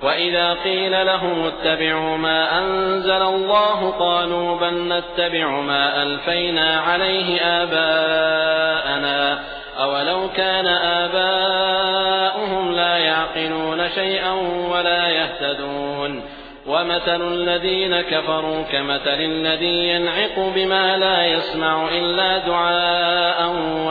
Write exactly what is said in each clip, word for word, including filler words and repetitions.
وإذا قيل لهم اتبعوا ما أنزل الله قالوا بل نتبع ما ألفينا عليه آباءنا أولو كان آباؤهم لا يعقلون شيئا ولا يهتدون ومثل الذين كفروا كمثل الذي ينعق بما لا يسمع إلا دعاء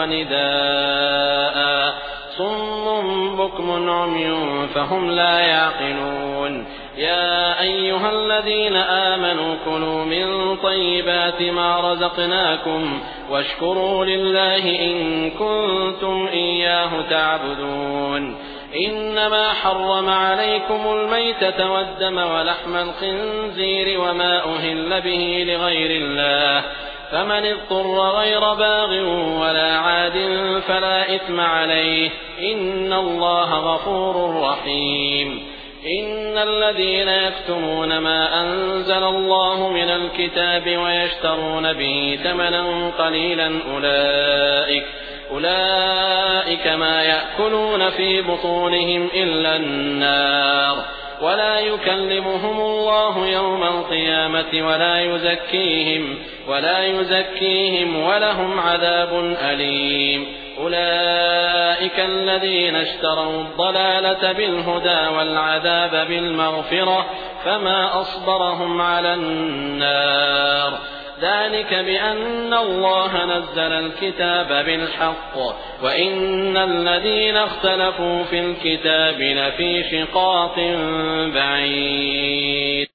ونداء صم بكم عمي فهم لا يعقلون يا أيها الذين آمنوا كلوا من طيبات ما رزقناكم واشكروا لله إن كنتم إياه تعبدون إنما حرم عليكم الميتة والدم ولحم الخنزير وما أهل به لغير الله فمن اضطر غير باغ ولا عاد فلا إثم عليه إن الله غفور رحيم إن الذين يكتمون ما أنزل الله من الكتاب ويشترون به ثمنا قليلا أولئك أولئك ما يأكلون في بطونهم إلا النار ولا يكلمهم الله يوم القيامة ولا يزكيهم ولا يزكيهم ولهم عذاب أليم أولئك الذين اشتروا الضلالة بالهدى والعذاب بالمغفرة فما أصبرهم على النار ذلك بأن الله نزل الكتاب بالحق وإن الذين اختلفوا في الكتاب لفي شقاق بعيد.